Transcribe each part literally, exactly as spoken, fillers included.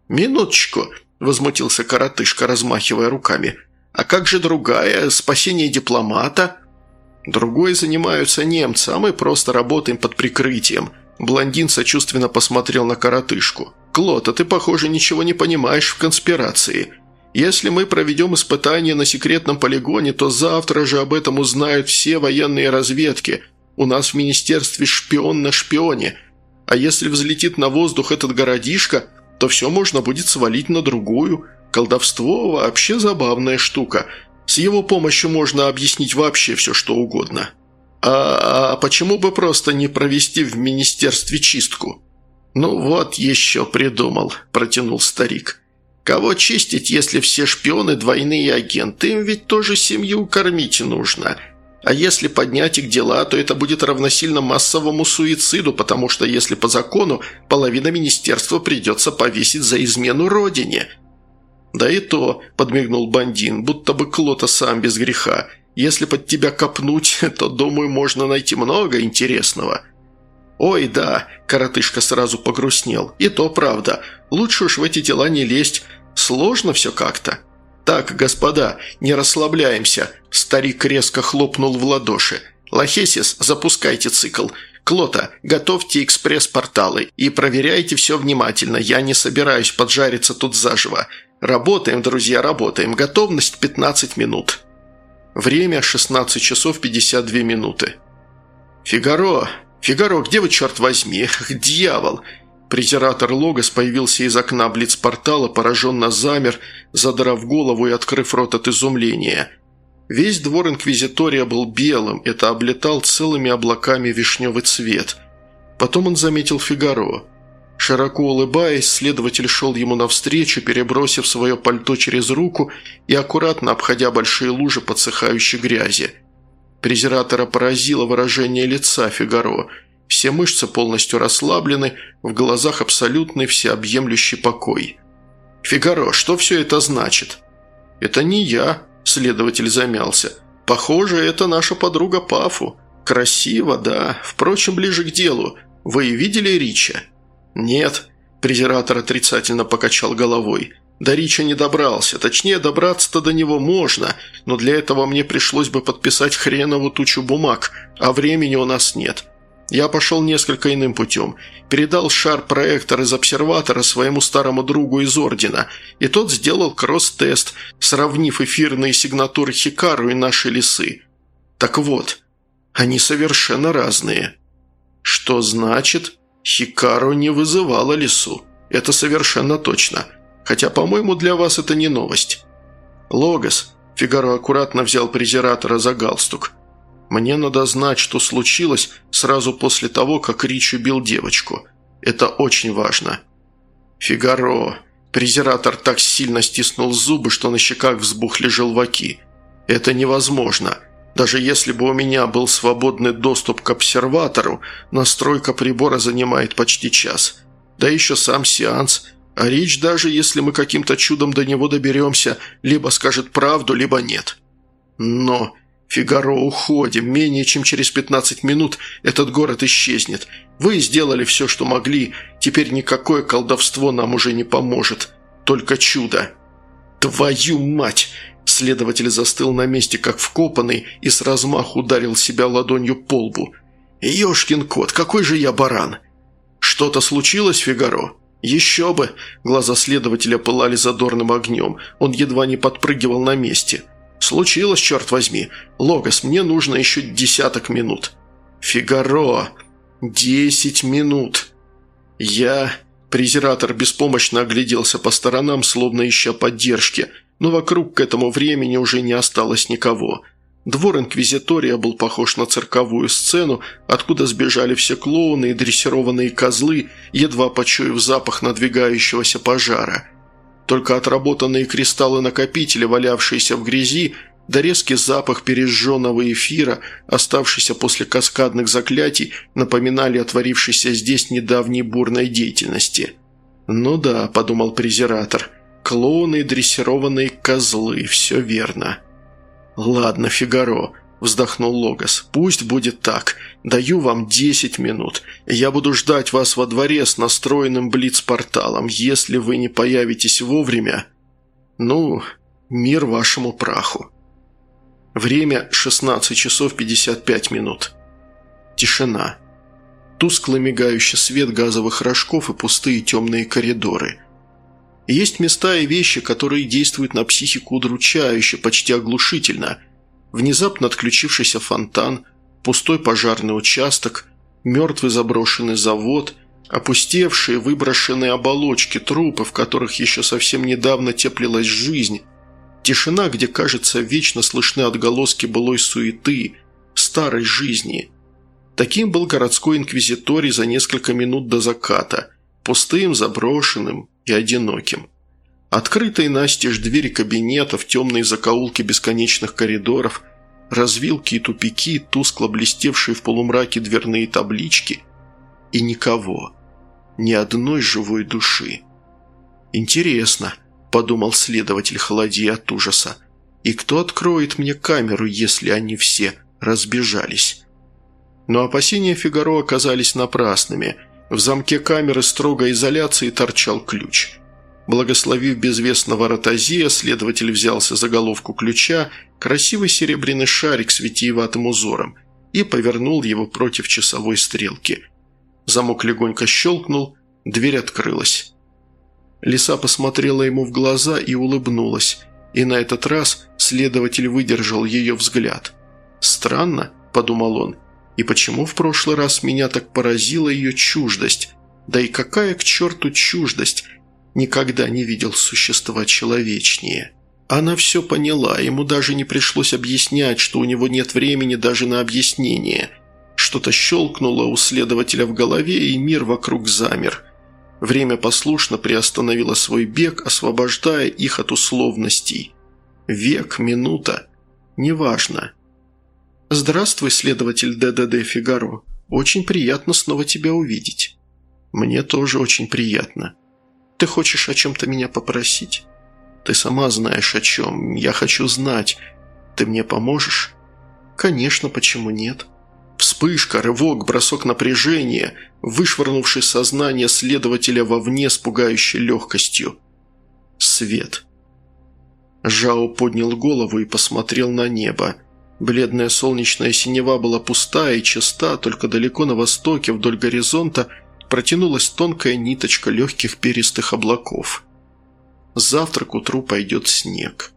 «Минуточку», – возмутился коротышка, размахивая руками. «А как же другая? Спасение дипломата?» «Другой занимаются немцы, а мы просто работаем под прикрытием». Блондин сочувственно посмотрел на коротышку. «Клод, а ты, похоже, ничего не понимаешь в конспирации. Если мы проведем испытание на секретном полигоне, то завтра же об этом узнают все военные разведки. У нас в министерстве шпион на шпионе. А если взлетит на воздух этот городишко, то все можно будет свалить на другую. Колдовство вообще забавная штука. С его помощью можно объяснить вообще все, что угодно. А, а почему бы просто не провести в министерстве чистку?» «Ну вот еще придумал», – протянул старик. «Кого чистить, если все шпионы двойные агенты? Им ведь тоже семью кормить нужно. А если поднять их дела, то это будет равносильно массовому суициду, потому что, если по закону, половина министерства придется повесить за измену родине». «Да и то», – подмигнул Бандин, – «будто бы Клота сам без греха. Если под тебя копнуть, то, думаю, можно найти много интересного». «Ой, да», – коротышка сразу погрустнел, – «и то правда. Лучше уж в эти дела не лезть. Сложно все как-то». «Так, господа, не расслабляемся», – старик резко хлопнул в ладоши. «Лохесис, запускайте цикл. Клота, готовьте экспресс-порталы и проверяйте все внимательно. Я не собираюсь поджариться тут заживо. Работаем, друзья, работаем. Готовность пятнадцать минут». Время шестнадцать часов пятьдесят две минуты. «Фигаро! Фигаро, где вы, черт возьми? Дьявол!» Презиратор Логос появился из окна блиц-портала, пораженно замер, задрав голову и открыв рот от изумления. Весь двор Инквизитория был белым, это облетал целыми облаками вишневый цвет. Потом он заметил Фигаро. Широко улыбаясь, следователь шел ему навстречу, перебросив свое пальто через руку и аккуратно обходя большие лужи подсыхающей грязи. Презиратора поразило выражение лица Фигаро. Все мышцы полностью расслаблены, в глазах абсолютный всеобъемлющий покой. «Фигаро, что все это значит?» «Это не я», – следователь замялся. «Похоже, это наша подруга Пафу. Красиво, да. Впрочем, ближе к делу. Вы видели Рича?» «Нет», – презиратор отрицательно покачал головой. «До Рича не добрался. Точнее, добраться-то до него можно, но для этого мне пришлось бы подписать хренову тучу бумаг, а времени у нас нет. Я пошел несколько иным путем. Передал шар-проектор из обсерватора своему старому другу из Ордена, и тот сделал кросс-тест, сравнив эфирные сигнатуры Хикару и наши лисы. Так вот, они совершенно разные». «Что значит?» «Хикару не вызывала лису. Это совершенно точно. Хотя, по-моему, для вас это не новость». «Логос», – Фигаро аккуратно взял презиратора за галстук. «Мне надо знать, что случилось сразу после того, как Рич убил девочку. Это очень важно». «Фигаро», – презиратор так сильно стиснул зубы, что на щеках взбухли желваки. «Это невозможно. Даже если бы у меня был свободный доступ к обсерватору, настройка прибора занимает почти час. Да еще сам сеанс. А Рич, даже если мы каким-то чудом до него доберемся, либо скажет правду, либо нет. Но, Фигаро, уходим. Менее чем через пятнадцать минут этот город исчезнет. Вы сделали все, что могли. Теперь никакое колдовство нам уже не поможет. Только чудо». «Твою мать!» Следователь застыл на месте, как вкопанный, и с размаху ударил себя ладонью по лбу. «Ешкин кот, какой же я баран!» «Что-то случилось, Фигаро?» «Еще бы!» Глаза следователя пылали задорным огнем. Он едва не подпрыгивал на месте. «Случилось, черт возьми! Логос, мне нужно еще десяток минут». «Фигаро! Десять минут!» «Я...» Презиратор беспомощно огляделся по сторонам, словно ища поддержки, но вокруг к этому времени уже не осталось никого. Двор Инквизитория был похож на цирковую сцену, откуда сбежали все клоуны и дрессированные козлы, едва почуяв запах надвигающегося пожара. Только отработанные кристаллы-накопители, валявшиеся в грязи, да резкий запах пережженного эфира, оставшийся после каскадных заклятий, напоминали о творившейся здесь недавней бурной деятельности. «Ну да», – подумал презиратор, – «клоуны и дрессированные козлы, все верно». «Ладно, Фигаро», – вздохнул Логос. «Пусть будет так. Даю вам десять минут. Я буду ждать вас во дворе с настроенным блиц-порталом. Если вы не появитесь вовремя, ну, мир вашему праху». Время шестнадцать часов пятьдесят пять минут. Тишина. Тускло мигающий свет газовых рожков и пустые темные коридоры. Есть места и вещи, которые действуют на психику удручающе, почти оглушительно. Внезапно отключившийся фонтан, пустой пожарный участок, мертвый заброшенный завод, опустевшие выброшенные оболочки, трупы, в которых еще совсем недавно теплилась жизнь. Тишина, где, кажется, вечно слышны отголоски былой суеты, старой жизни. Таким был городской инквизиторий за несколько минут до заката, пустым, заброшенным и одиноким. Открытые настежь двери кабинетов, темные закоулки бесконечных коридоров, развилки и тупики, тускло блестевшие в полумраке дверные таблички. И никого. Ни одной живой души. «Интересно», – подумал следователь, холодея от ужаса, – «и кто откроет мне камеру, если они все разбежались?» Но опасения Фигаро оказались напрасными. В замке камеры строгой изоляции торчал ключ. Благословив безвестного ротозея, следователь взялся за головку ключа, красивый серебряный шарик с витиеватым узором, и повернул его против часовой стрелки. Замок легонько щелкнул, дверь открылась. Лиса посмотрела ему в глаза и улыбнулась, и на этот раз следователь выдержал ее взгляд. «Странно», – подумал он, – «и почему в прошлый раз меня так поразила ее чуждость? Да и какая к черту чуждость? Никогда не видел существа человечнее». Она все поняла, ему даже не пришлось объяснять, что у него нет времени даже на объяснение. Что-то щелкнуло у следователя в голове, и мир вокруг замер. Время послушно приостановило свой бег, освобождая их от условностей. Век, минута – неважно. «Здравствуй, следователь ДДД Фигаро. Очень приятно снова тебя увидеть». «Мне тоже очень приятно. Ты хочешь о чем-то меня попросить?» «Ты сама знаешь о чем. Я хочу знать. Ты мне поможешь?» «Конечно, почему нет?» Вспышка, рывок, бросок напряжения, вышвырнувший сознание следователя вовне с пугающей легкостью. Свет. Жао поднял голову и посмотрел на небо. Бледная солнечная синева была пустая и чиста, только далеко на востоке, вдоль горизонта, протянулась тонкая ниточка легких перистых облаков. Завтра к утру пойдет снег.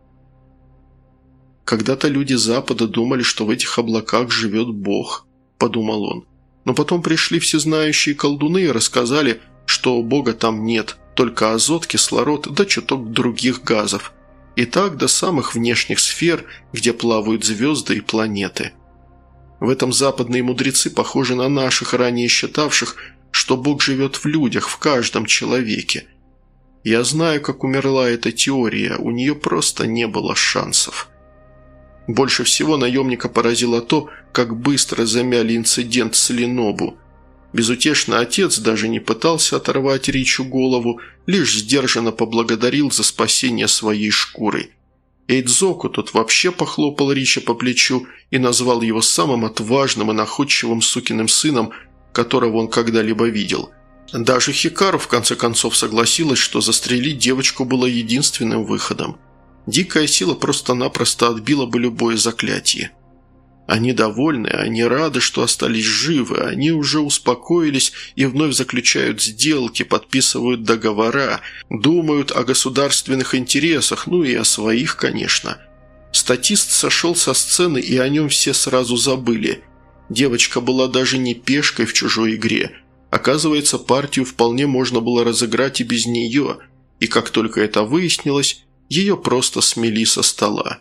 Когда-то люди Запада думали, что в этих облаках живет Бог, подумал он. Но потом пришли всезнающие колдуны и рассказали, что Бога там нет, только азот, кислород да чуток других газов. И так до самых внешних сфер, где плавают звезды и планеты. В этом западные мудрецы похожи на наших, ранее считавших, что Бог живет в людях, в каждом человеке. Я знаю, как умерла эта теория, у нее просто не было шансов. Больше всего наемника поразило то, как быстро замяли инцидент с Линобу. Безутешный отец даже не пытался оторвать Ричу голову, лишь сдержанно поблагодарил за спасение своей шкуры. Эйдзоку тот вообще похлопал Рича по плечу и назвал его самым отважным и находчивым сукиным сыном, которого он когда-либо видел. Даже Хикару в конце концов согласилась, что застрелить девочку было единственным выходом. Дикая сила просто-напросто отбила бы любое заклятие. Они довольны, они рады, что остались живы, они уже успокоились и вновь заключают сделки, подписывают договора, думают о государственных интересах, ну и о своих, конечно. Статист сошел со сцены, и о нем все сразу забыли. Девочка была даже не пешкой в чужой игре. Оказывается, партию вполне можно было разыграть и без нее, и как только это выяснилось, ее просто смели со стола.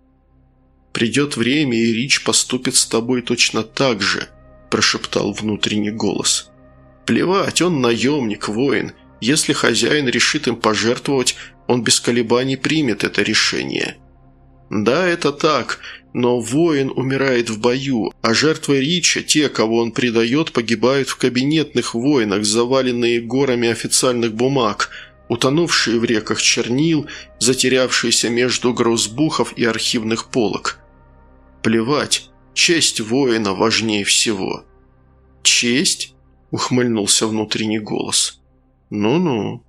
«Придет время, и Рич поступит с тобой точно так же», – прошептал внутренний голос. «Плевать, он наемник, воин. Если хозяин решит им пожертвовать, он без колебаний примет это решение». «Да, это так, но воин умирает в бою, а жертвы Рича, те, кого он предает, погибают в кабинетных войнах, заваленные горами официальных бумаг, утонувшие в реках чернил, затерявшиеся между гроссбухов и архивных полок. Плевать, Честь воина важнее всего». «Честь?» – ухмыльнулся внутренний голос. «Ну-ну».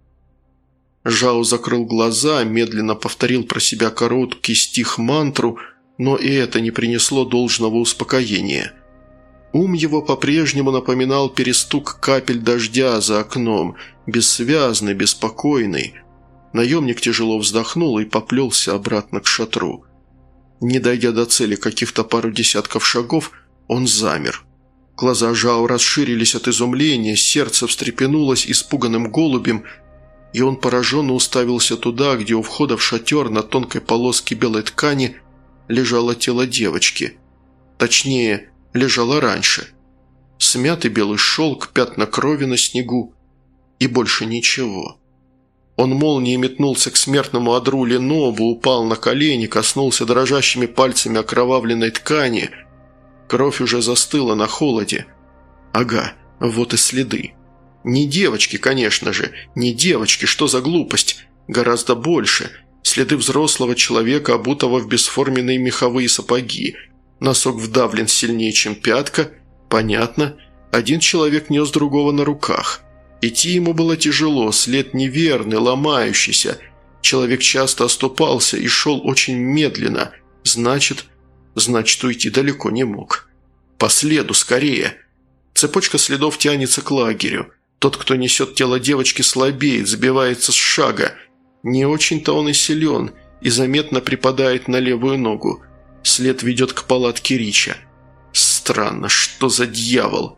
Жао закрыл глаза, медленно повторил про себя короткий стих-мантру, но и это не принесло должного успокоения. Ум его по-прежнему напоминал перестук капель дождя за окном, бессвязный, беспокойный. Наемник тяжело вздохнул и поплелся обратно к шатру. Не дойдя до цели каких-то пару десятков шагов, он замер. Глаза Жао расширились от изумления, сердце встрепенулось испуганным голубем, и он пораженно уставился туда, где у входа в шатер на тонкой полоске белой ткани лежало тело девочки. Точнее, лежало раньше. Смятый белый шелк, пятна крови на снегу и больше ничего. Он молнией метнулся к смертному одру Ленобу, упал на колени, коснулся дрожащими пальцами окровавленной ткани. Кровь уже застыла на холоде. Ага, вот и следы. Не девочки, конечно же, не девочки, что за глупость? Гораздо больше. Следы взрослого человека, обутого в бесформенные меховые сапоги. Носок вдавлен сильнее, чем пятка. Понятно. Один человек нес другого на руках. Идти ему было тяжело, след неверный, ломающийся. Человек часто оступался и шел очень медленно. Значит, значит, уйти далеко не мог. По следу, скорее. Цепочка следов тянется к лагерю. Тот, кто несет тело девочки, слабеет, сбивается с шага. Не очень-то он и силен, и заметно припадает на левую ногу. След ведет к палатке Рича. Странно, что за дьявол?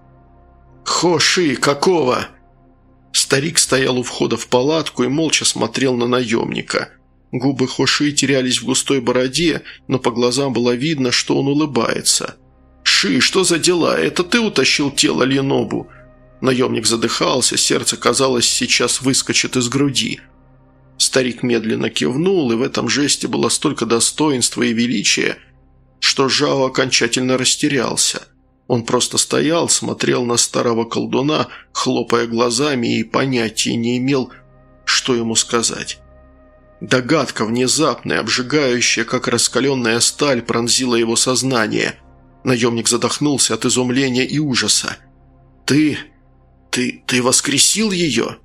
«Хоши, какого?» Старик стоял у входа в палатку и молча смотрел на наемника. Губы Хоши терялись в густой бороде, но по глазам было видно, что он улыбается. «Ши, что за дела? Это ты утащил тело Ленобу?» Наемник задыхался, сердце, казалось, сейчас выскочит из груди. Старик медленно кивнул, и в этом жесте было столько достоинства и величия, что Жао окончательно растерялся. Он просто стоял, смотрел на старого колдуна, хлопая глазами, и понятия не имел, что ему сказать. Догадка внезапная, обжигающая, как раскаленная сталь, пронзила его сознание. Наемник задохнулся от изумления и ужаса. «Ты... ты... ты воскресил ее?»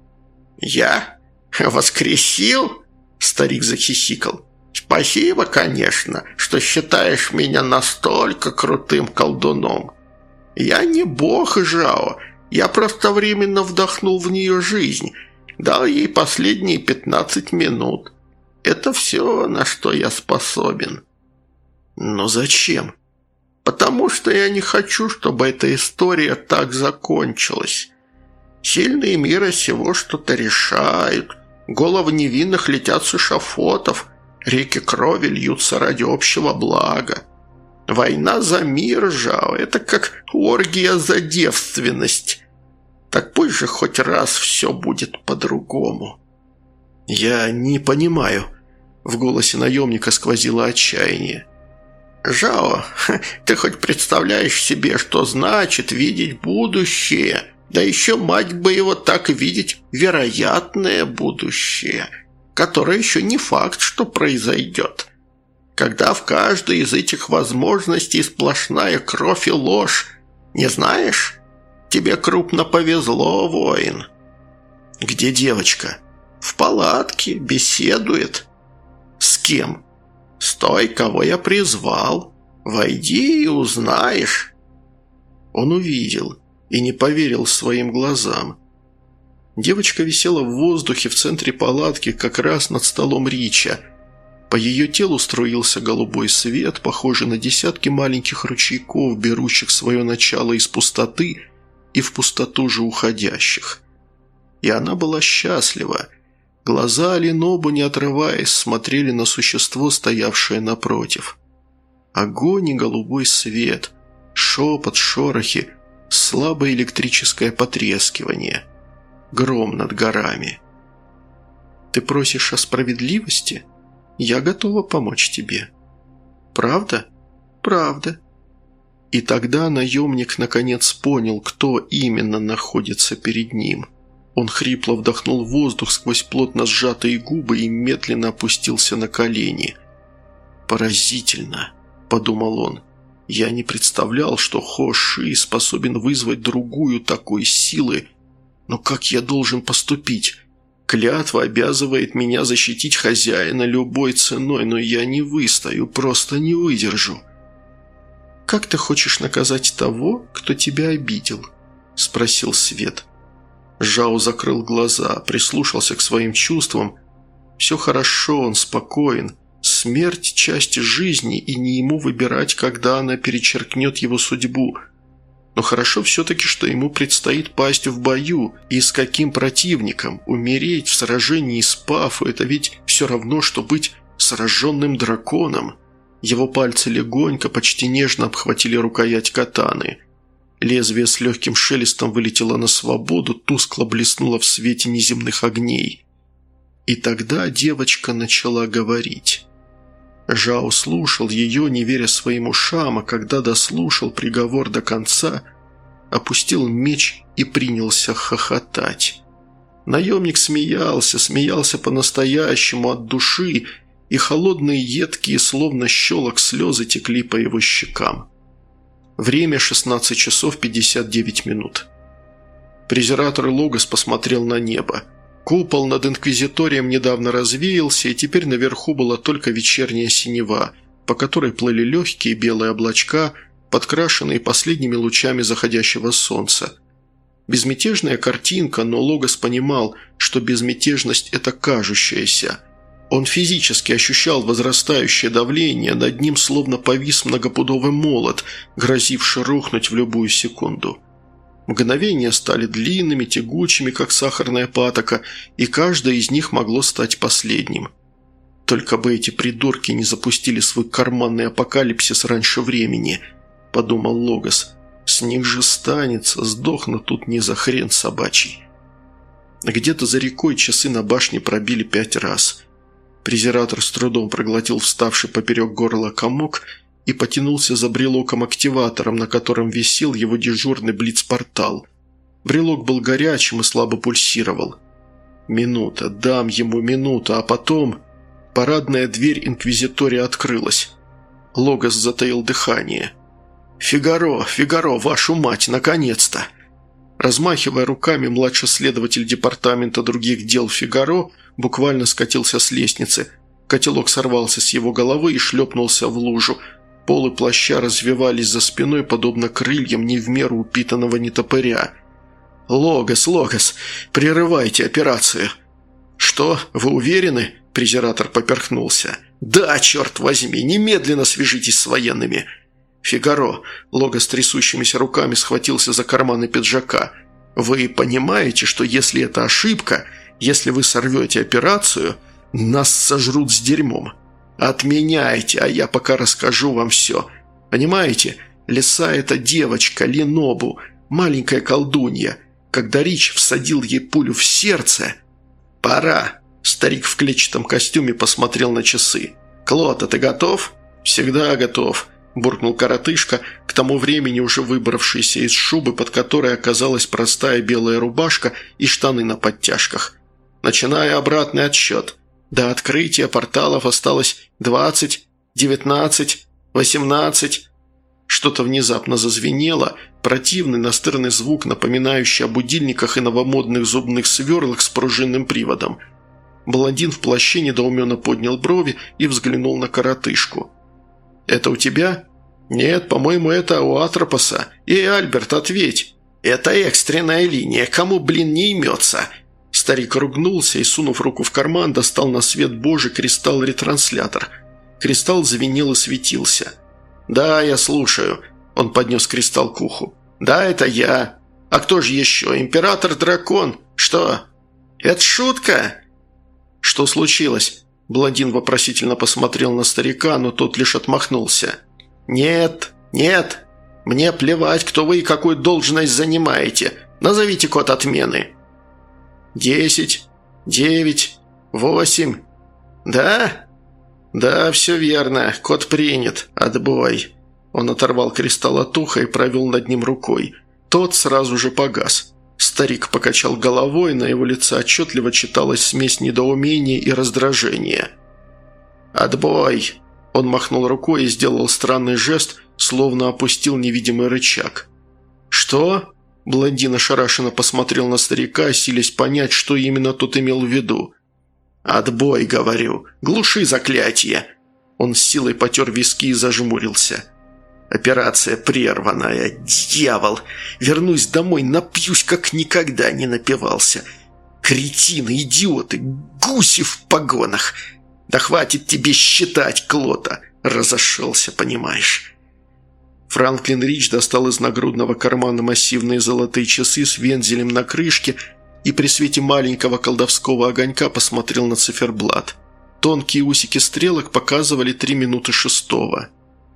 «Я? Воскресил?» – старик захихикал. «Спасибо, конечно, что считаешь меня настолько крутым колдуном. Я не бог, Жао, я просто временно вдохнул в нее жизнь, дал ей последние пятнадцать минут. Это все, на что я способен». «Но зачем?» «Потому что я не хочу, чтобы эта история так закончилась. Сильные мира сего что-то решают, головы невинных летят с эшафотов». Реки крови льются ради общего блага. Война за мир, Жао, это как оргия за девственность. Так пусть же хоть раз все будет по-другому». «Я не понимаю», – в голосе наемника сквозило отчаяние. «Жао, ты хоть представляешь себе, что значит видеть будущее? Да еще мать бы его так видеть вероятное будущее, которое еще не факт, что произойдет. Когда в каждой из этих возможностей сплошная кровь и ложь. Не знаешь? Тебе крупно повезло, воин». «Где девочка?» «В палатке, беседует». «С кем?» «С той, кого я призвал. Войди и узнаешь». Он увидел и не поверил своим глазам. Девочка висела в воздухе в центре палатки, как раз над столом Рича. По ее телу струился голубой свет, похожий на десятки маленьких ручейков, берущих свое начало из пустоты и в пустоту же уходящих. И она была счастлива. Глаза Ленобу, не отрываясь, смотрели на существо, стоявшее напротив. Огонь и голубой свет, шепот, шорохи, слабое электрическое потрескивание. Гром над горами. «Ты просишь о справедливости? Я готова помочь тебе». «Правда?» «Правда». И тогда наемник наконец понял, кто именно находится перед ним. Он хрипло вдохнул воздух сквозь плотно сжатые губы и медленно опустился на колени. «Поразительно», – подумал он. Я не представлял, что Хо Ши способен вызвать другую такой силы. Но как я должен поступить? Клятва обязывает меня защитить хозяина любой ценой, но я не выстою, просто не выдержу. «Как ты хочешь наказать того, кто тебя обидел?» – спросил Свет. Жао закрыл глаза, прислушался к своим чувствам. Все хорошо, он спокоен. Смерть – часть жизни, и не ему выбирать, когда она перечеркнет его судьбу. Но хорошо все-таки, что ему предстоит пасть в бою, и с каким противником. Умереть в сражении с Пафу – это ведь все равно, что быть сраженным драконом. Его пальцы легонько, почти нежно обхватили рукоять катаны. Лезвие с легким шелестом вылетело на свободу, тускло блеснуло в свете неземных огней. И тогда девочка начала говорить. Жао слушал ее, не веря своим ушам, а когда дослушал приговор до конца, опустил меч и принялся хохотать. Наемник смеялся, смеялся по-настоящему, от души, и холодные, едкие, словно щелок, слезы текли по его щекам. Время шестнадцать часов пятьдесят девять минут. Презиратор Логос посмотрел на небо. Купол над Инквизиторием недавно развеялся, и теперь наверху была только вечерняя синева, по которой плыли легкие белые облачка, подкрашенные последними лучами заходящего солнца. Безмятежная картинка, но Логос понимал, что безмятежность – это кажущаяся. Он физически ощущал возрастающее давление, над ним словно повис многопудовый молот, грозивший рухнуть в любую секунду. Мгновения стали длинными, тягучими, как сахарная патока, и каждое из них могло стать последним. «Только бы эти придурки не запустили свой карманный апокалипсис раньше времени», – подумал Логос. «С них же станется, сдохну тут не за хрен собачий». Где-то за рекой часы на башне пробили пять раз. Презиратор с трудом проглотил вставший поперек горла комок и потянулся за брелоком-активатором, на котором висел его дежурный блиц-портал. Брелок был горячим и слабо пульсировал. Минута, дам ему минуту, а потом... Парадная дверь Инквизитория открылась. Логос затаил дыхание. «Фигаро, Фигаро, вашу мать, наконец-то!» Размахивая руками, младший следователь департамента других дел Фигаро буквально скатился с лестницы. Котелок сорвался с его головы и шлепнулся в лужу. Полы плаща развивались за спиной, подобно крыльям не в меру упитанного нетопыря. «Логос, Логос, прерывайте операцию!» «Что, вы уверены?» – презиратор поперхнулся. «Да, черт возьми, немедленно свяжитесь с военными!» «Фигаро!» – Логос трясущимися руками схватился за карманы пиджака. «Вы понимаете, что если это ошибка, если вы сорвете операцию, нас сожрут с дерьмом? Отменяйте, а я пока расскажу вам все. Понимаете, Лиса – это девочка, Линобу, маленькая колдунья. Когда Рич всадил ей пулю в сердце... Пора!» Старик в клетчатом костюме посмотрел на часы. «Клота, ты готов?» «Всегда готов», – буркнул коротышка, к тому времени уже выбравшийся из шубы, под которой оказалась простая белая рубашка и штаны на подтяжках. «Начиная обратный отсчет. До открытия порталов осталось двадцать, девятнадцать, восемнадцать...» Что-то внезапно зазвенело, противный настырный звук, напоминающий о будильниках и новомодных зубных сверлах с пружинным приводом. Блондин в плаще недоуменно поднял брови и взглянул на коротышку. «Это у тебя?» «Нет, по-моему, это у Атропоса. Эй, Альберт, ответь!» «Это экстренная линия, кому, блин, не имется?» Старик ругнулся и, сунув руку в карман, достал на свет Божий кристалл-ретранслятор. Кристалл звенел и светился. «Да, я слушаю», – он поднес кристалл к уху. «Да, это я. А кто же еще? Император-дракон? Что? Это шутка?» «Что случилось?» Блондин вопросительно посмотрел на старика, но тот лишь отмахнулся. «Нет, нет. Мне плевать, кто вы и какую должность занимаете. Назовите код отмены». «Десять, девять, восемь. Да?» «Да, все верно. Код принят. Отбой». Он оторвал кристалл от уха и провел над ним рукой. Тот сразу же погас. Старик покачал головой, на его лице отчетливо читалась смесь недоумения и раздражения. «Отбой!» Он махнул рукой и сделал странный жест, словно опустил невидимый рычаг. «Что?» – блондин ошарашенно посмотрел на старика, силясь понять, что именно тот имел в виду. «Отбой, говорю. Глуши заклятие!» Он с силой потер виски и зажмурился. «Операция прерванная. Дьявол! Вернусь домой, напьюсь, как никогда не напивался. Кретины, идиоты, гуси в погонах! Да хватит тебе считать, Клота! Разошелся, понимаешь!» Франклин Рич достал из нагрудного кармана массивные золотые часы с вензелем на крышке и при свете маленького колдовского огонька посмотрел на циферблат. Тонкие усики стрелок показывали три минуты шестого.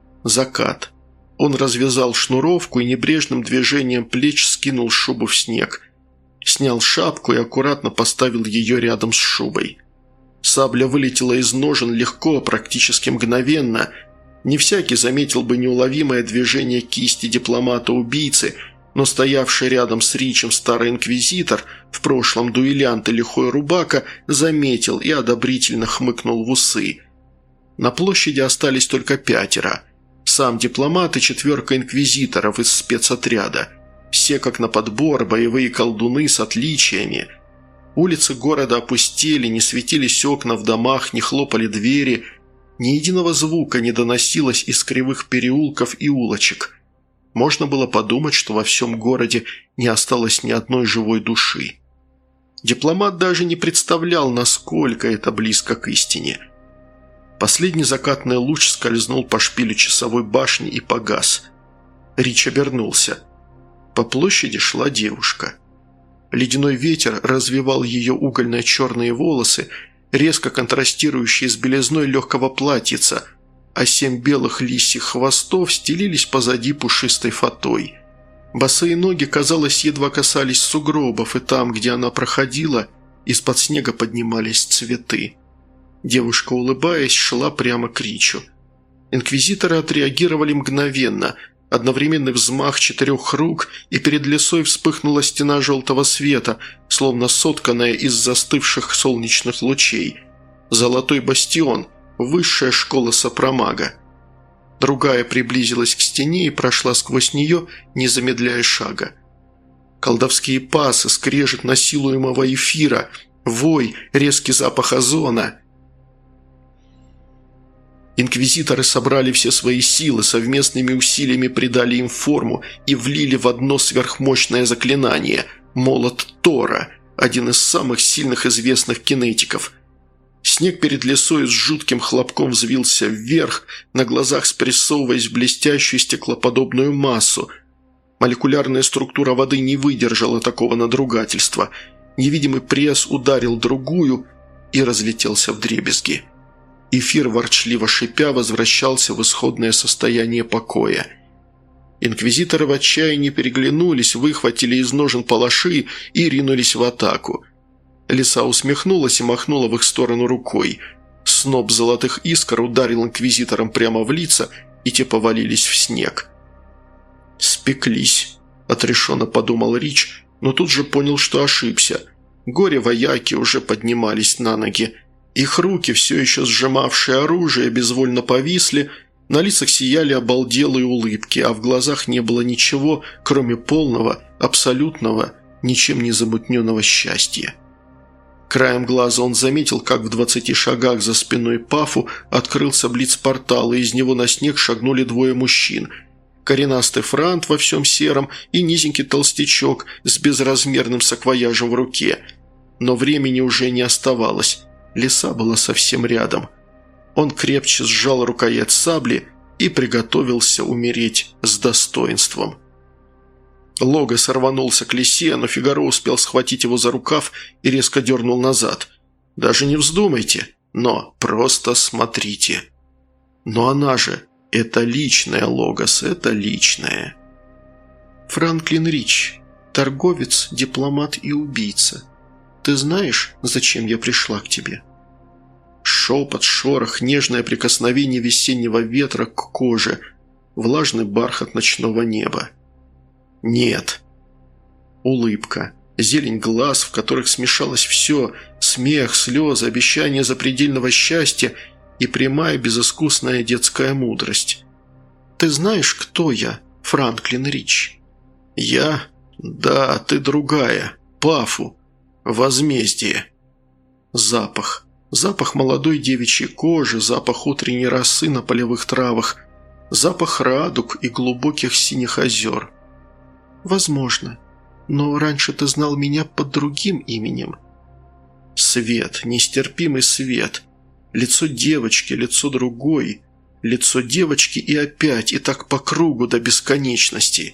Закат. Он развязал шнуровку и небрежным движением плеч скинул шубу в снег. Снял шапку и аккуратно поставил ее рядом с шубой. Сабля вылетела из ножен легко, практически мгновенно. Не всякий заметил бы неуловимое движение кисти дипломата-убийцы, но стоявший рядом с Ричем старый инквизитор, в прошлом дуэлянт и лихой рубака, заметил и одобрительно хмыкнул в усы. На площади остались только пятеро. Сам дипломат и четверка инквизиторов из спецотряда. Все как на подбор, боевые колдуны с отличиями. Улицы города опустели, не светились окна в домах, не хлопали двери. Ни единого звука не доносилось из кривых переулков и улочек. Можно было подумать, что во всем городе не осталось ни одной живой души. Дипломат даже не представлял, насколько это близко к истине. Последний закатный луч скользнул по шпилю часовой башни и погас. Рич обернулся. По площади шла девушка. Ледяной ветер развевал ее угольно-черные волосы, резко контрастирующие с белизной легкого платьица, а семь белых лисьих хвостов стелились позади пушистой фатой. Босые ноги, казалось, едва касались сугробов, и там, где она проходила, из-под снега поднимались цветы. Девушка, улыбаясь, шла прямо к Ричу. Инквизиторы отреагировали мгновенно. Одновременный взмах четырех рук, и перед лесой вспыхнула стена желтого света, словно сотканная из застывших солнечных лучей. Золотой бастион, высшая школа сопромага. Другая приблизилась к стене и прошла сквозь нее, не замедляя шага. Колдовские пасы, скрежет насилуемого эфира, вой, резкий запах озона. Инквизиторы собрали все свои силы, совместными усилиями придали им форму и влили в одно сверхмощное заклинание – молот Тора, один из самых сильных известных кинетиков. Снег перед лесой с жутким хлопком взвился вверх, на глазах спрессовываясь в блестящую стеклоподобную массу. Молекулярная структура воды не выдержала такого надругательства. Невидимый пресс ударил другую и разлетелся вдребезги. Эфир, ворчливо шипя, возвращался в исходное состояние покоя. Инквизиторы в отчаянии переглянулись, выхватили из ножен палаши и ринулись в атаку. Лиса усмехнулась и махнула в их сторону рукой. Сноп золотых искр ударил инквизиторам прямо в лица, и те повалились в снег. «Спеклись», – отрешенно подумал Рич, но тут же понял, что ошибся. Горе-вояки уже поднимались на ноги. Их руки, все еще сжимавшие оружие, безвольно повисли, на лицах сияли обалделые улыбки, а в глазах не было ничего, кроме полного, абсолютного, ничем не замутненного счастья. Краем глаза он заметил, как в двадцати шагах за спиной Пафу открылся блиц-портал, и из него на снег шагнули двое мужчин. Коренастый франт во всем сером и низенький толстячок с безразмерным саквояжем в руке. Но времени уже не оставалось. Лиса была совсем рядом. Он крепче сжал рукоять сабли и приготовился умереть с достоинством. Логос рванулся к лисе, но Фигаро успел схватить его за рукав и резко дернул назад. «Даже не вздумайте, но просто смотрите». «Но она же... это личное, Логос, это личное». «Франклин Рич, торговец, дипломат и убийца. Ты знаешь, зачем я пришла к тебе?» Шепот, шорох, нежное прикосновение весеннего ветра к коже, влажный бархат ночного неба. «Нет». Улыбка, зелень глаз, в которых смешалось все – смех, слезы, обещание запредельного счастья и прямая безыскусная детская мудрость. Ты знаешь, кто я, Франклин Рич?» «Я? Да, ты другая. Пафу. Возмездие». Запах. Запах молодой девичьей кожи, запах утренней росы на полевых травах, запах радуг и глубоких синих озер. «Возможно. Но раньше ты знал меня под другим именем». Свет, нестерпимый свет. Лицо девочки, лицо другой. Лицо девочки и опять, и так по кругу до бесконечности.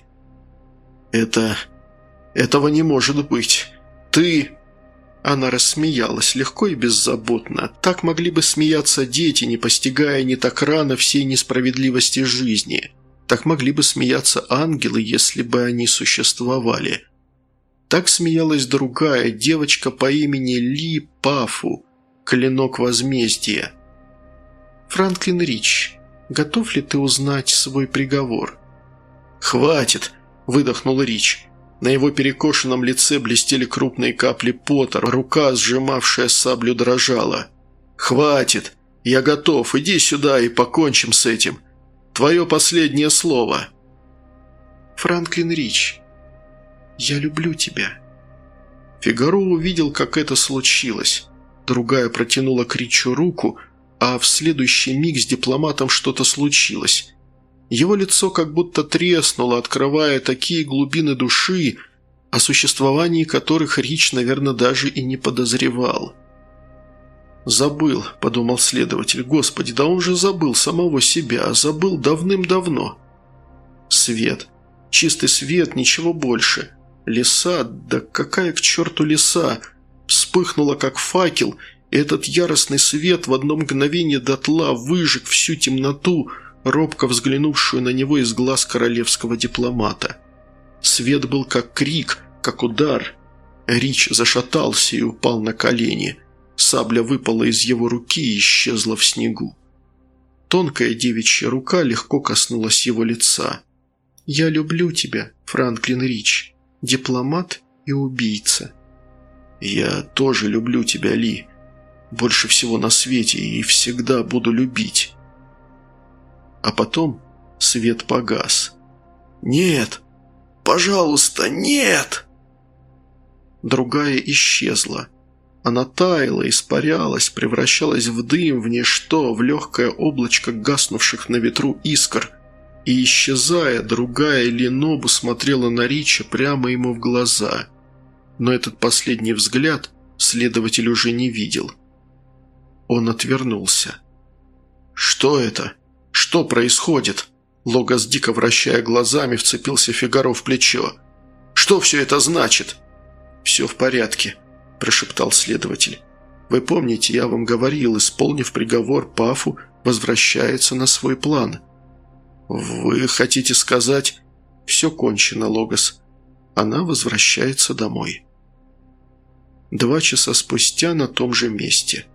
«Это... этого не может быть. Ты...» Она рассмеялась, легко и беззаботно. Так могли бы смеяться дети, не постигая не так рано всей несправедливости жизни. Так могли бы смеяться ангелы, если бы они существовали. Так смеялась другая девочка по имени Ли Пафу, клинок возмездия. «Франклин Рич, готов ли ты узнать свой приговор?» «Хватит!» – выдохнул Рич. На его перекошенном лице блестели крупные капли пота, рука, сжимавшая саблю, дрожала. «Хватит! Я готов, иди сюда и покончим с этим. Твое последнее слово!» «Франклин Рич, я люблю тебя». Фигаро увидел, как это случилось. Другая протянула к Ричу руку, а в следующий миг с дипломатом что-то случилось. Его лицо как будто треснуло, открывая такие глубины души, о существовании которых Рич, наверное, даже и не подозревал. «Забыл», – подумал следователь, – «Господи, да он же забыл самого себя, забыл давным-давно». Свет. Чистый свет, ничего больше. Леса, да какая к черту леса, вспыхнула как факел, и этот яростный свет в одно мгновение дотла выжег всю темноту, робко взглянувшую на него из глаз королевского дипломата. Свет был как крик, как удар. Рич зашатался и упал на колени. Сабля выпала из его руки и исчезла в снегу. Тонкая девичья рука легко коснулась его лица. «Я люблю тебя, Франклин Рич, дипломат и убийца». «Я тоже люблю тебя, Ли. Больше всего на свете и всегда буду любить». А потом свет погас. «Нет! Пожалуйста, нет!» Другая исчезла. Она таяла, испарялась, превращалась в дым, в ничто, в легкое облачко гаснувших на ветру искр. И, исчезая, другая Ленобу смотрела на Рича прямо ему в глаза. Но этот последний взгляд следователь уже не видел. Он отвернулся. «Что это? Что происходит?» Логос, дико вращая глазами, вцепился Фигаро в плечо. «Что все это значит?» «Все в порядке», – прошептал следователь. «Вы помните, я вам говорил, исполнив приговор, Пафу возвращается на свой план». «Вы хотите сказать...» «Все кончено, Логос. Она возвращается домой». Два часа спустя на том же месте.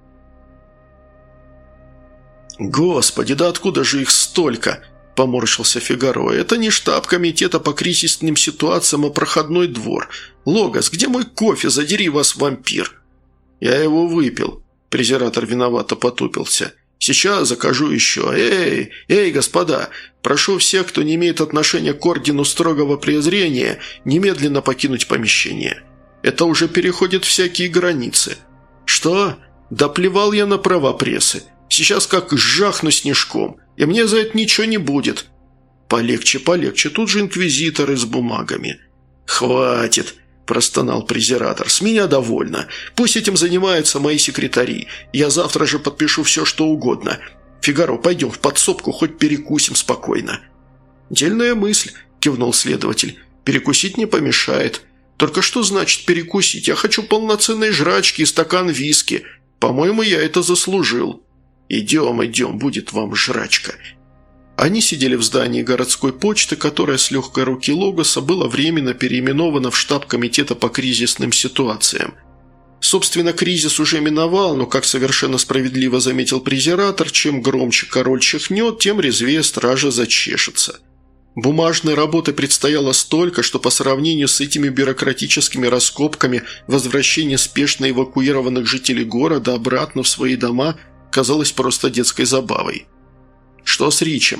«Господи, да откуда же их столько?» – поморщился Фигаро. «Это не штаб комитета по кризисным ситуациям, а проходной двор. Логос, где мой кофе? Задери вас, вампир!» «Я его выпил», – презиратор виновато потупился. «Сейчас закажу еще. Эй, эй, господа, прошу всех, кто не имеет отношения к ордену строгого презрения, немедленно покинуть помещение. Это уже переходит всякие границы». «Что? Да плевал я на права прессы. Сейчас как жахну снежком, и мне за это ничего не будет». «Полегче, полегче, тут же инквизиторы с бумагами». «Хватит», – простонал презиратор, – «с меня довольно. Пусть этим занимаются мои секретари. Я завтра же подпишу все, что угодно. Фигаро, пойдем в подсобку, хоть перекусим спокойно». «Дельная мысль», – кивнул следователь. «Перекусить не помешает. Только что значит перекусить? Я хочу полноценной жрачки и стакан виски. По-моему, я это заслужил». «Идем, идем, будет вам жрачка». Они сидели в здании городской почты, которое с легкой руки Логоса было временно переименовано в штаб комитета по кризисным ситуациям. Собственно, кризис уже миновал, но, как совершенно справедливо заметил презиратор, чем громче король чихнет, тем резвее стража зачешется. Бумажной работы предстояло столько, что по сравнению с этими бюрократическими раскопками возвращение спешно эвакуированных жителей города обратно в свои дома казалось просто детской забавой. «Что с Ричем?»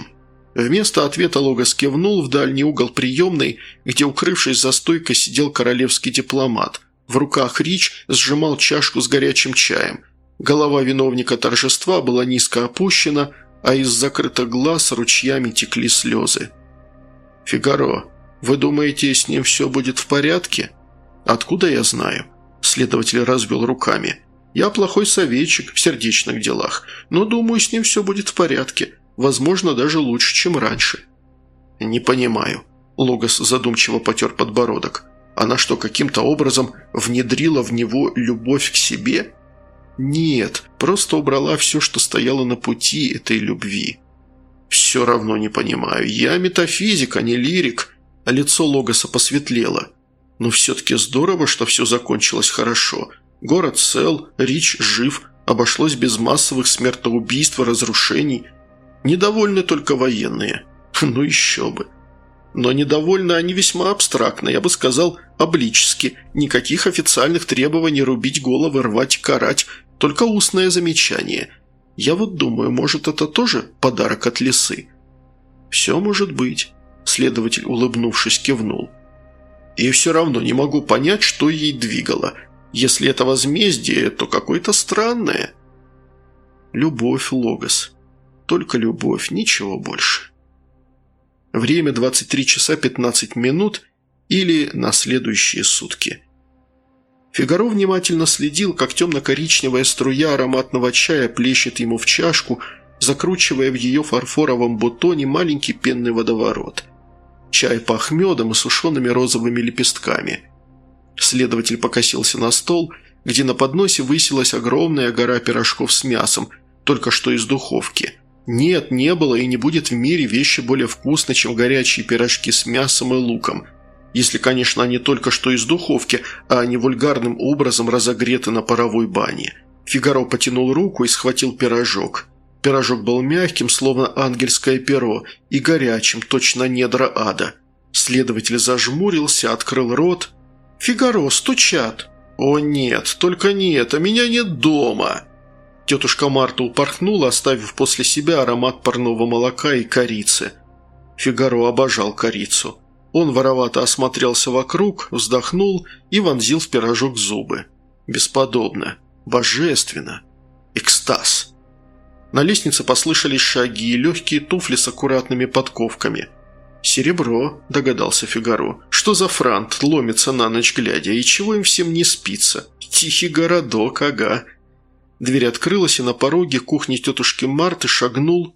Вместо ответа Логос кивнул в дальний угол приемной, где, укрывшись за стойкой, сидел королевский дипломат. В руках Рич сжимал чашку с горячим чаем. Голова виновника торжества была низко опущена, а из закрытых глаз ручьями текли слезы. «Фигаро, вы думаете, с ним все будет в порядке?» «Откуда я знаю?» Следователь развел руками. «Я плохой советчик в сердечных делах, но думаю, с ним все будет в порядке. Возможно, даже лучше, чем раньше». «Не понимаю». Логос задумчиво потер подбородок. «Она что, каким-то образом внедрила в него любовь к себе?» «Нет, просто убрала все, что стояло на пути этой любви». «Все равно не понимаю. Я метафизик, а не лирик». А лицо Логоса посветлело. «Но все-таки здорово, что все закончилось хорошо. Город цел, Рич жив, обошлось без массовых смертоубийств и разрушений. Недовольны только военные. Ну еще бы. Но недовольны они весьма абстрактно, я бы сказал, облически. Никаких официальных требований рубить головы, рвать, карать, только устное замечание. Я вот думаю, может, это тоже подарок от лисы?» «Все может быть», – следователь, улыбнувшись, кивнул. «И все равно не могу понять, что ей двигало. Если это возмездие, то какое-то странное». «Любовь, Логос. Только любовь, ничего больше». Время двадцать три часа пятнадцать минут или на следующие сутки. Фигаро внимательно следил, как темно-коричневая струя ароматного чая плещет ему в чашку, закручивая в ее фарфоровом бутоне маленький пенный водоворот. Чай пах медом и сушеными розовыми лепестками. Следователь покосился на стол, где на подносе высилась огромная гора пирожков с мясом, только что из духовки. Нет, не было и не будет в мире вещи более вкусной, чем горячие пирожки с мясом и луком. Если, конечно, они только что из духовки, а не вульгарным образом разогреты на паровой бане. Фигаро потянул руку и схватил пирожок. Пирожок был мягким, словно ангельское перо, и горячим, точно недра ада. Следователь зажмурился, открыл рот. «Фигаро, стучат!» «О нет, только не это, меня нет дома!» Тетушка Марта упорхнула, оставив после себя аромат парного молока и корицы. Фигаро обожал корицу. Он воровато осмотрелся вокруг, вздохнул и вонзил в пирожок зубы. Бесподобно. Божественно. Экстаз. На лестнице послышались шаги и легкие туфли с аккуратными подковками. «Серебро», – догадался Фигаро. «Что за франт ломится на ночь глядя, и чего им всем не спится? Тихий городок, ага». Дверь открылась, и на пороге кухни тетушки Марты шагнул...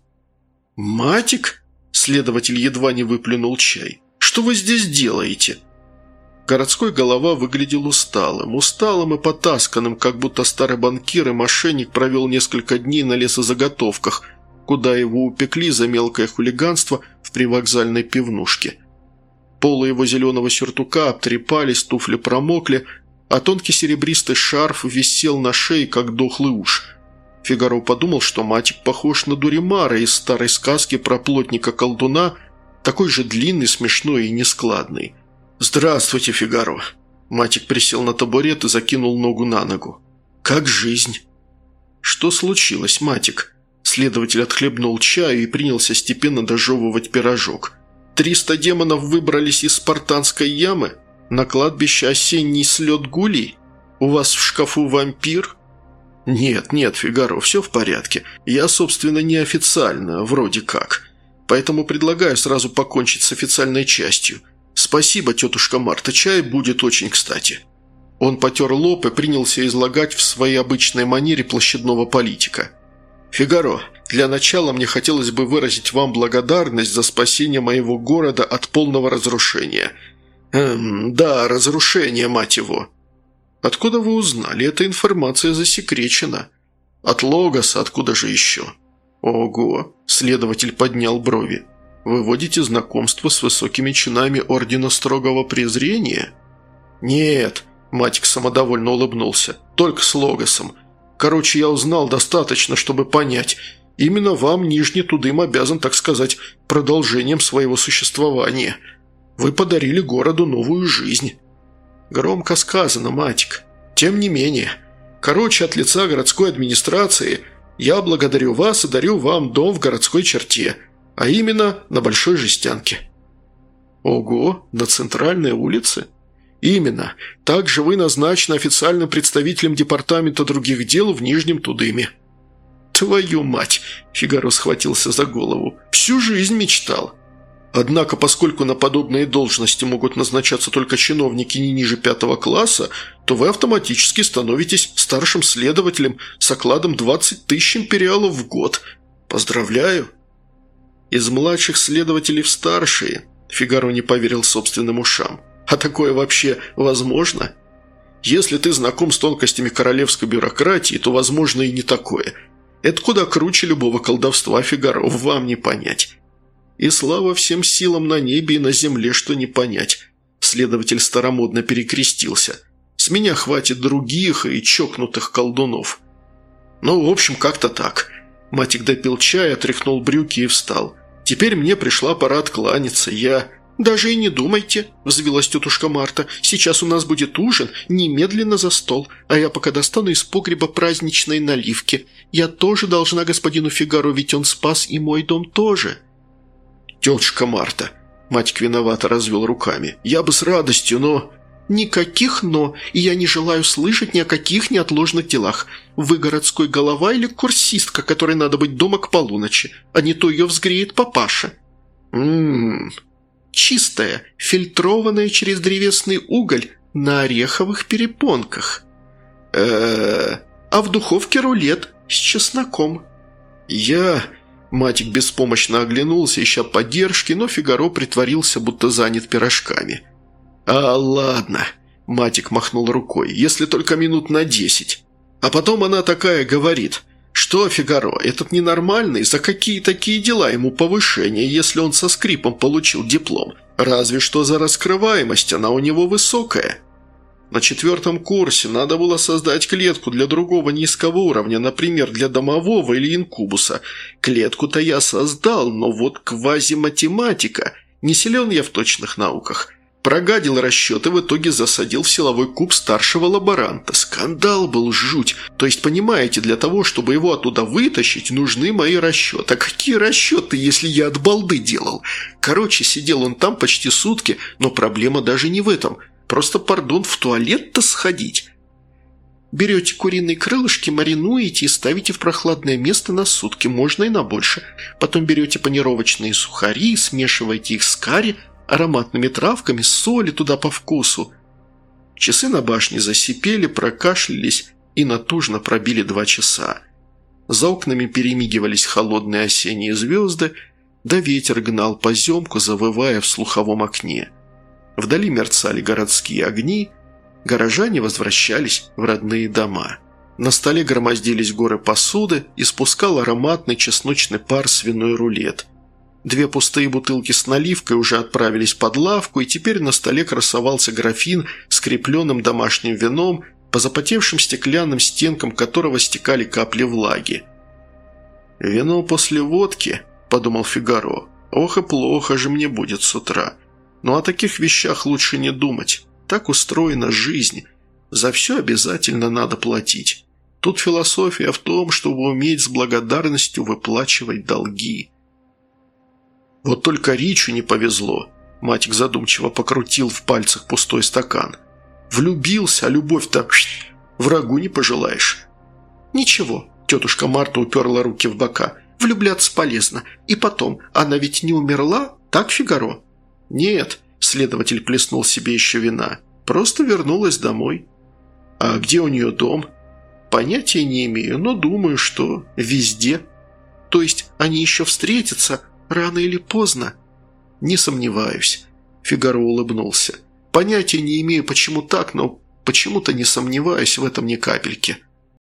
«Матик?» – следователь едва не выплюнул чай. «Что вы здесь делаете?» Городской голова выглядел усталым, усталым и потасканным, как будто старый банкир и мошенник провел несколько дней на лесозаготовках, куда его упекли за мелкое хулиганство в привокзальной пивнушке. Полы его зеленого сюртука обтрепались, туфли промокли, а тонкий серебристый шарф висел на шее, как дохлый уж. Фигаро подумал, что Матик похож на Дуримара из старой сказки про плотника-колдуна, такой же длинный, смешной и нескладный. «Здравствуйте, Фигаро!» Матик присел на табурет и закинул ногу на ногу. «Как жизнь?» «Что случилось, Матик?» Следователь отхлебнул чаю и принялся степенно дожевывать пирожок. «Триста демонов выбрались из спартанской ямы? На кладбище осенний слет гулей? У вас в шкафу вампир?» «Нет, нет, Фигаро, все в порядке. Я, собственно, неофициально, вроде как. Поэтому предлагаю сразу покончить с официальной частью. Спасибо, тетушка Марта, чай будет очень кстати». Он потер лоб и принялся излагать в своей обычной манере площадного политика. «Фигаро, для начала мне хотелось бы выразить вам благодарность за спасение моего города от полного разрушения. Эм, да, разрушение, мать его». «Откуда вы узнали? Эта информация засекречена». «От Логоса, откуда же еще?» «Ого!» – следователь поднял брови. «Вы водите знакомство с высокими чинами Ордена Строгого Презрения?» «Нет», – Матик самодовольно улыбнулся, – «только с Логосом. Короче, я узнал достаточно, чтобы понять. Именно вам Нижний Тудым обязан, так сказать, продолжением своего существования. Вы подарили городу новую жизнь». «Громко сказано, Матик. Тем не менее. Короче, от лица городской администрации я благодарю вас и дарю вам дом в городской черте. а именно на Большой Жестянке». «Ого, на центральной улице?» «Именно. Также вы назначены официальным представителем департамента других дел в Нижнем Тудыме». «Твою мать!» – Фигаро схватился за голову. «Всю жизнь мечтал». «Однако, поскольку на подобные должности могут назначаться только чиновники не ниже пятого класса, то вы автоматически становитесь старшим следователем с окладом двадцать тысяч империалов в год. Поздравляю!» «Из младших следователей в старшие», – Фигаро не поверил собственным ушам. «А такое вообще возможно? Если ты знаком с тонкостями королевской бюрократии, то возможно и не такое. Это куда круче любого колдовства, Фигаро, вам не понять. И слава всем силам на небе и на земле, что не понять». Следователь старомодно перекрестился. «С меня хватит других и чокнутых колдунов». «Ну, в общем, как-то так». Матик допил чай, отряхнул брюки и встал. «Теперь мне пришла пора откланяться, я...» «Даже и не думайте», – взвилась тетушка Марта. «Сейчас у нас будет ужин, немедленно за стол, а я пока достану из погреба праздничной наливки. Я тоже должна господину Фигаро, ведь он спас и мой дом тоже». «Тетушка Марта», – Матик виновато развел руками, – «я бы с радостью, но...» «Никаких «но», и я не желаю слышать ни о каких неотложных делах. Вы городской голова или курсистка, которой надо быть дома к полуночи, а не то ее взгреет папаша». «Ммм...» «Чистая, фильтрованная через древесный уголь на ореховых перепонках. э А в духовке рулет с чесноком». «Я...» Матик беспомощно оглянулся, ища поддержки, но Фигаро притворился, будто занят пирожками. «А, ладно», – Матик махнул рукой, – «если только минут на десять». А потом она такая говорит: «Что, Фигаро, этот ненормальный, за какие такие дела ему повышение, если он со скрипом получил диплом? Разве что за раскрываемость, она у него высокая». На четвертом курсе надо было создать клетку для другого низкого уровня, например, для домового или инкубуса. Клетку-то я создал, но вот квазиматематика. Не силен я в точных науках. Прогадил расчеты, в итоге засадил в силовой куб старшего лаборанта. Скандал был жуть. То есть, понимаете, для того, чтобы его оттуда вытащить, нужны мои расчеты. А какие расчеты, если я от балды делал? Короче, сидел он там почти сутки, но проблема даже не в этом. Просто, пардон, в туалет-то сходить. Берете куриные крылышки, маринуете и ставите в прохладное место на сутки, можно и на больше. Потом берете панировочные сухари, смешиваете их с карри, ароматными травками, соли туда по вкусу». Часы на башне засипели, прокашлялись и натужно пробили два часа. За окнами перемигивались холодные осенние звезды, да ветер гнал поземку, завывая в слуховом окне. Вдали мерцали городские огни, горожане возвращались в родные дома. На столе громоздились горы посуды, и спускал ароматный чесночный пар свиной рулет. Две пустые бутылки с наливкой уже отправились под лавку, и теперь на столе красовался графин с крепленным домашним вином, по запотевшим стеклянным стенкам которого стекали капли влаги. «Вино после водки», – подумал Фигаро, – «ох и плохо же мне будет с утра. Но о таких вещах лучше не думать. Так устроена жизнь. За все обязательно надо платить. Тут философия в том, чтобы уметь с благодарностью выплачивать долги». «Вот только Ричу не повезло», – Матик задумчиво покрутил в пальцах пустой стакан. «Влюбился, а любовь-то врагу не пожелаешь». «Ничего», – тетушка Марта уперла руки в бока, – «влюбляться полезно. И потом, она ведь не умерла, так, Фигаро?» «Нет», – следователь плеснул себе еще вина, – «просто вернулась домой». «А где у нее дом?» «Понятия не имею, но думаю, что везде». «То есть они еще встретятся рано или поздно?» «Не сомневаюсь», – Фигаро улыбнулся. «Понятия не имею, почему так, но почему-то не сомневаюсь в этом ни капельки».